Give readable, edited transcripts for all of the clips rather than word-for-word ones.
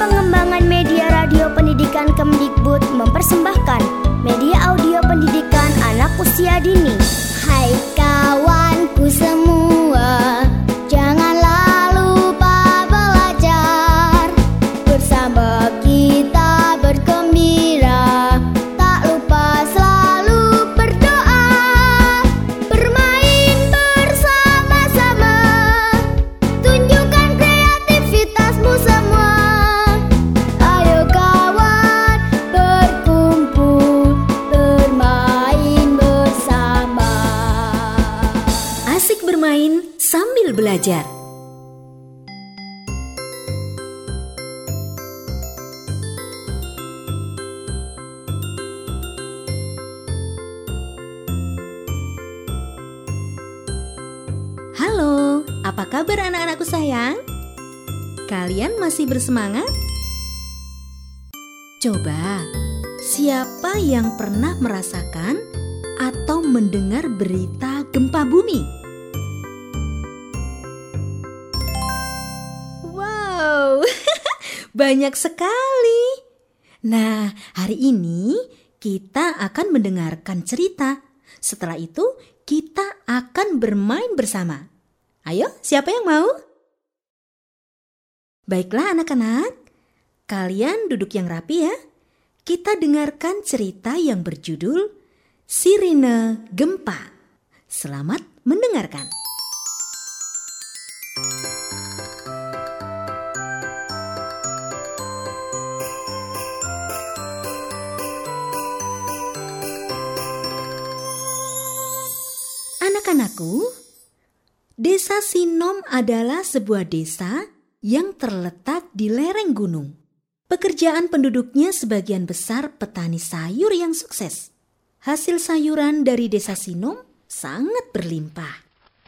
Pengembangan Media Radio Pendidikan Kemdikbud mempersembahkan media audio pendidikan anak usia dini. Hai kawanku semua, janganlah lupa belajar. Bersama kita bergembira, tak lupa selalu berdoa. Bermain bersama-sama, tunjukkan kreativitasmu semua. Ayo kawan, berkumpul, bermain bersama. Asik bermain sambil belajar. Halo, apa kabar anak-anakku sayang? Kalian masih bersemangat? Coba, siapa yang pernah merasakan atau mendengar berita gempa bumi? Wow, banyak sekali. Nah, hari ini kita akan mendengarkan cerita. Setelah itu, kita akan bermain bersama. Ayo, siapa yang mau? Baiklah anak-anak, kalian duduk yang rapi ya. Kita dengarkan cerita yang berjudul Sirine Gempa. Selamat mendengarkan. Anak-anakku, Desa Sinom adalah sebuah desa yang terletak di lereng gunung. Pekerjaan penduduknya sebagian besar petani sayur yang sukses. Hasil sayuran dari desa Sinom sangat berlimpah.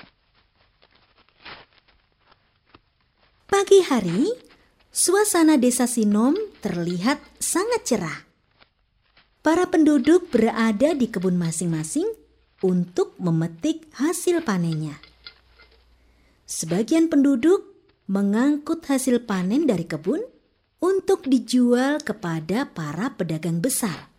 Pagi hari, suasana desa Sinom terlihat sangat cerah. Para penduduk berada di kebun masing-masing untuk memetik hasil panennya. Sebagian penduduk mengangkut hasil panen dari kebun untuk dijual kepada para pedagang besar.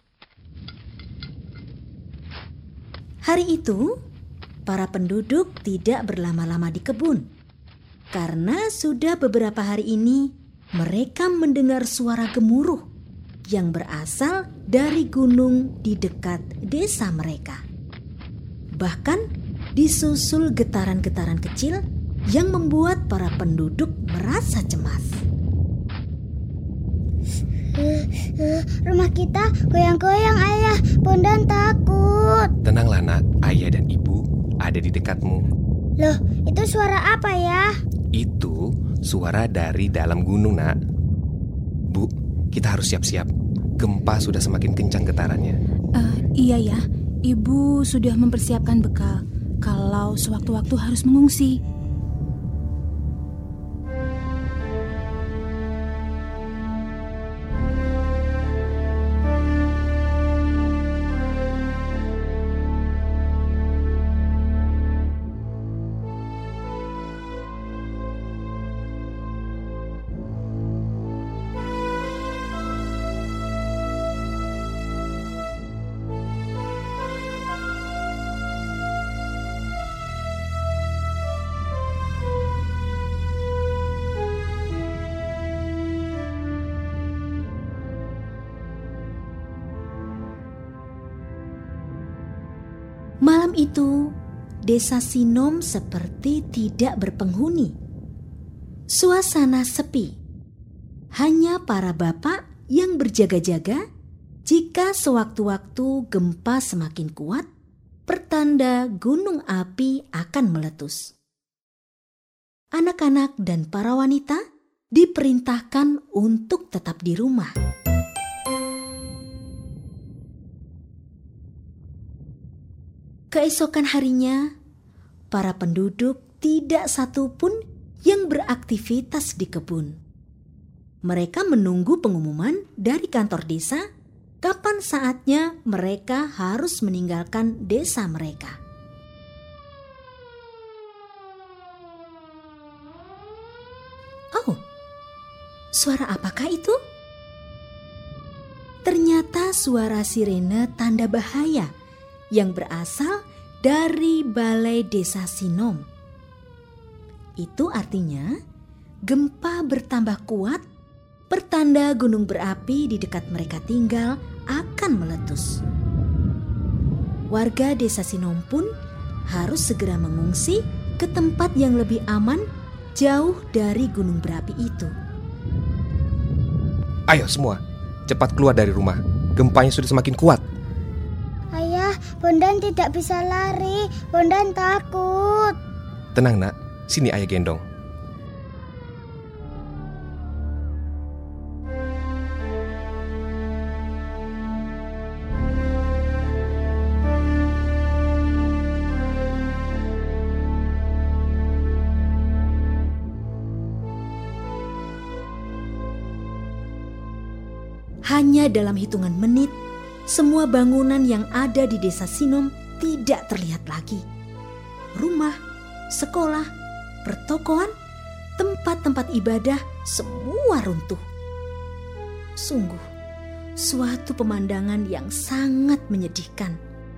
Hari itu, para penduduk tidak berlama-lama di kebun, karena sudah beberapa hari ini mereka mendengar suara gemuruh yang berasal dari gunung di dekat desa mereka. Bahkan disusul getaran-getaran kecil yang membuat para penduduk merasa cemas. Rumah kita goyang-goyang, Ayah. Bondan takut. Tenanglah nak, ayah dan ibu ada di dekatmu. Loh, itu suara apa ya? Itu suara dari dalam gunung nak. Bu, kita harus siap-siap. Gempa sudah semakin kencang getarannya. Iya ya, Ibu sudah mempersiapkan bekal kalau sewaktu-waktu harus mengungsi. Malam itu, desa Sinom seperti tidak berpenghuni. Suasana sepi. Hanya para bapak yang berjaga-jaga jika sewaktu-waktu gempa semakin kuat, pertanda gunung api akan meletus. Anak-anak dan para wanita diperintahkan untuk tetap di rumah. Keesokan harinya, para penduduk tidak satupun yang beraktivitas di kebun. Mereka menunggu pengumuman dari kantor desa kapan saatnya mereka harus meninggalkan desa mereka. Oh, Suara apakah itu? Ternyata suara sirene tanda bahaya yang berasal dari balai desa Sinom. Itu artinya gempa bertambah kuat, pertanda gunung berapi di dekat mereka tinggal akan meletus. Warga desa Sinom pun harus segera mengungsi ke tempat yang lebih aman jauh dari gunung berapi itu. Ayo semua, cepat keluar dari rumah. Gempanya sudah semakin kuat. Ayah, Bondan tidak bisa lari. Bondan takut. Tenang nak, sini ayah gendong. Hanya dalam hitungan menit, semua bangunan yang ada di desa Sinom tidak terlihat lagi. Rumah, sekolah, pertokoan, tempat-tempat ibadah, semua runtuh. Sungguh, suatu pemandangan yang sangat menyedihkan.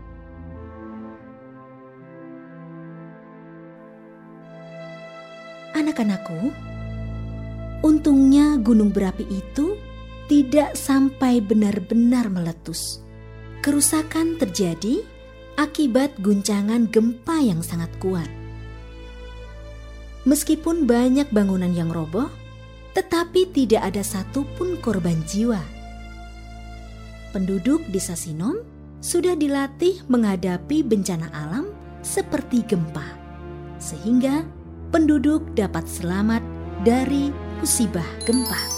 Anak-anakku, untungnya gunung berapi itu tidak sampai benar-benar meletus. Kerusakan terjadi akibat guncangan gempa yang sangat kuat. Meskipun banyak bangunan yang roboh, tetapi tidak ada satupun korban jiwa. Penduduk desa Sinom sudah dilatih menghadapi bencana alam seperti gempa, sehingga penduduk dapat selamat dari musibah gempa.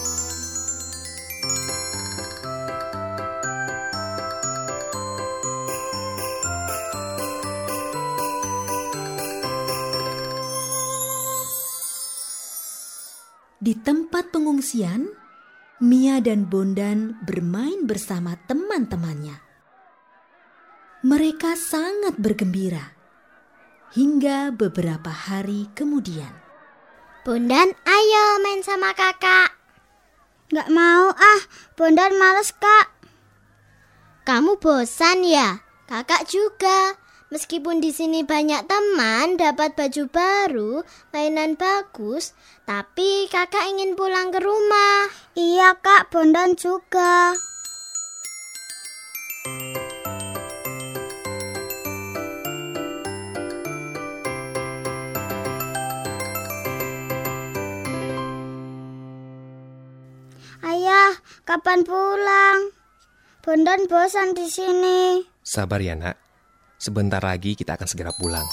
Di tempat pengungsian, Mia dan Bondan bermain bersama teman-temannya. Mereka sangat bergembira hingga beberapa hari kemudian. Bondan, ayo main sama kakak. Nggak mau Bondan males kak. Kamu bosan ya? Kakak juga. Meskipun di sini banyak teman, dapat baju baru, mainan bagus, tapi kakak ingin pulang ke rumah. Iya kak, Bondan juga. Ayah, kapan pulang? Bondan bosan di sini. Sabar ya nak. Sebentar lagi kita akan segera pulang.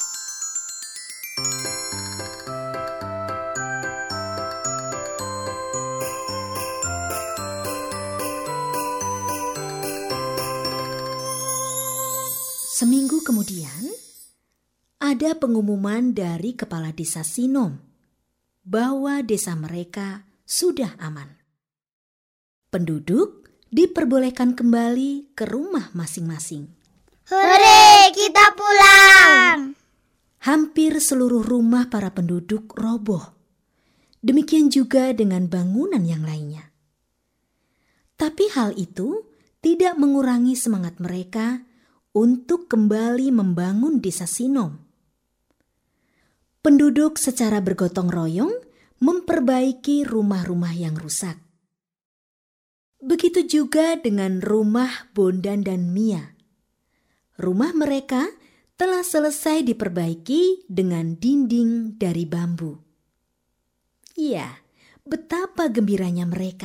Seminggu kemudian, ada pengumuman dari kepala desa Sinom bahwa desa mereka sudah aman. Penduduk diperbolehkan kembali ke rumah masing-masing. Hore, kita pulang! Hampir seluruh rumah para penduduk roboh. Demikian juga dengan bangunan yang lainnya. Tapi hal itu tidak mengurangi semangat mereka untuk kembali membangun desa Sinom. Penduduk secara bergotong royong memperbaiki rumah-rumah yang rusak. Begitu juga dengan rumah Bondan dan Mia. Rumah mereka telah selesai diperbaiki dengan dinding dari bambu. Ya, betapa gembiranya mereka.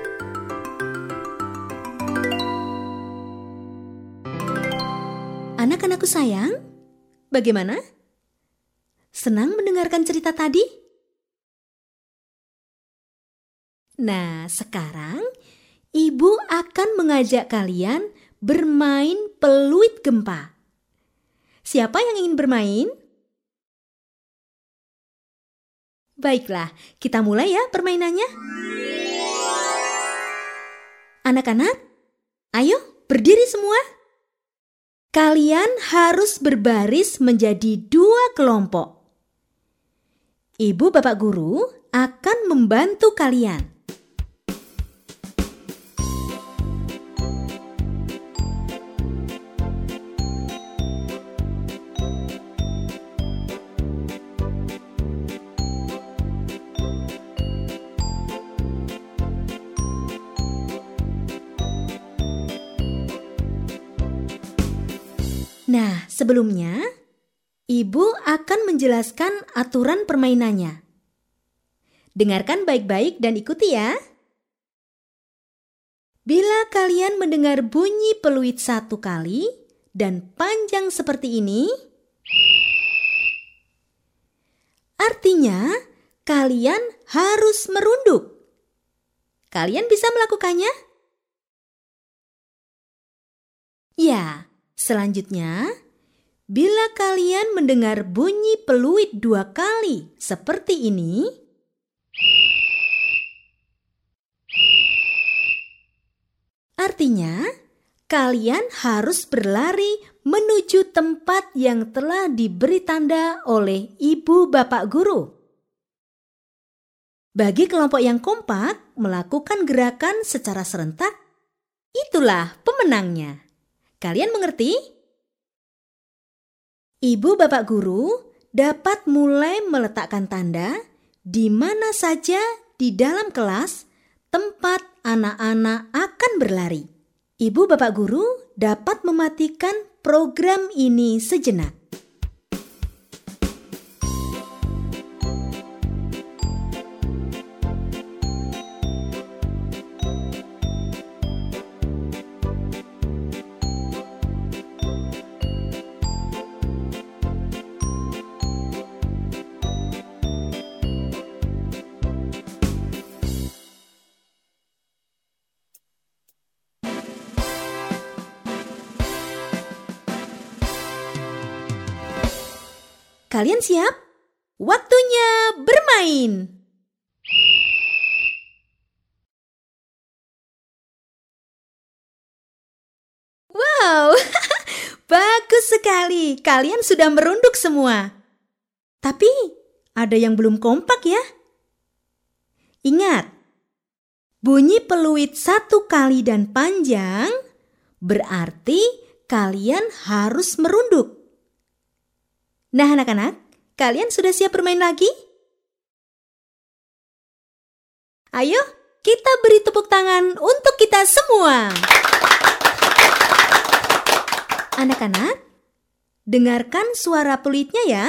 Anak-anakku sayang, bagaimana? Senang mendengarkan cerita tadi? Nah, sekarang Ibu akan mengajak kalian bermain peluit gempa. Siapa yang ingin bermain? Baiklah, kita mulai ya permainannya. Anak-anak, ayo berdiri semua. Kalian harus berbaris menjadi 2 kelompok. Ibu bapak guru akan membantu kalian. Nah, sebelumnya Ibu akan menjelaskan aturan permainannya. Dengarkan baik-baik dan ikuti ya. Bila kalian mendengar bunyi peluit 1 kali dan panjang seperti ini, artinya kalian harus merunduk. Kalian bisa melakukannya? Ya, selanjutnya, bila kalian mendengar bunyi peluit 2 kali seperti ini, artinya kalian harus berlari menuju tempat yang telah diberi tanda oleh ibu bapak guru. Bagi kelompok yang kompak melakukan gerakan secara serentak, itulah pemenangnya. Kalian mengerti? Ibu bapak guru dapat mulai meletakkan tanda di mana saja di dalam kelas tempat anak-anak akan berlari. Ibu bapak guru dapat mematikan program ini sejenak. Kalian siap? Waktunya bermain! Wow, bagus sekali. Kalian sudah merunduk semua. Tapi ada yang belum kompak ya. Ingat, bunyi peluit 1 kali dan panjang berarti kalian harus merunduk. Nah anak-anak, kalian sudah siap bermain lagi? Ayo, kita beri tepuk tangan untuk kita semua. Anak-anak, dengarkan suara peluitnya ya.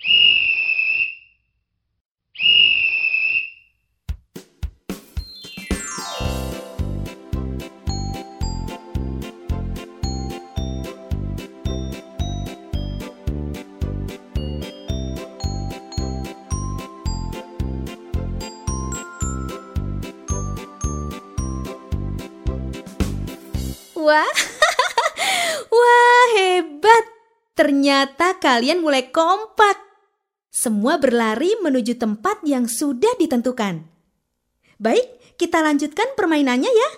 Wah, wah hebat. Ternyata kalian mulai kompak. Semua berlari menuju tempat yang sudah ditentukan. Baik, kita lanjutkan permainannya ya.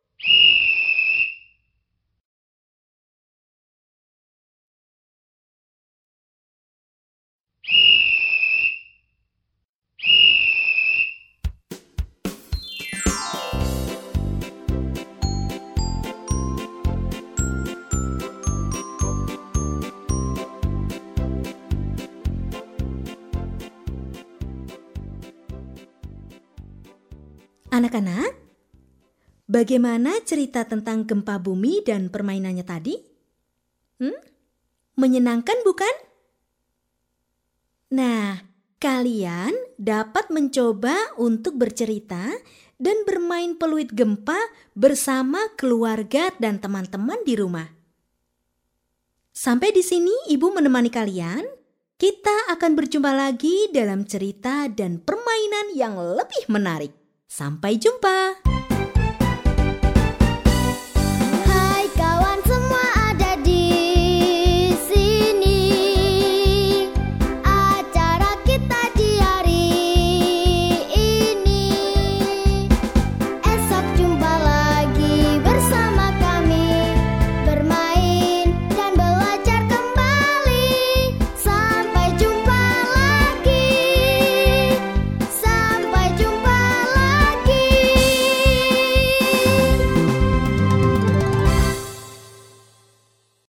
Anak-anak, bagaimana cerita tentang gempa bumi dan permainannya tadi? Menyenangkan bukan? Nah, kalian dapat mencoba untuk bercerita dan bermain peluit gempa bersama keluarga dan teman-teman di rumah. Sampai di sini Ibu menemani kalian. Kita akan berjumpa lagi dalam cerita dan permainan yang lebih menarik. Sampai jumpa.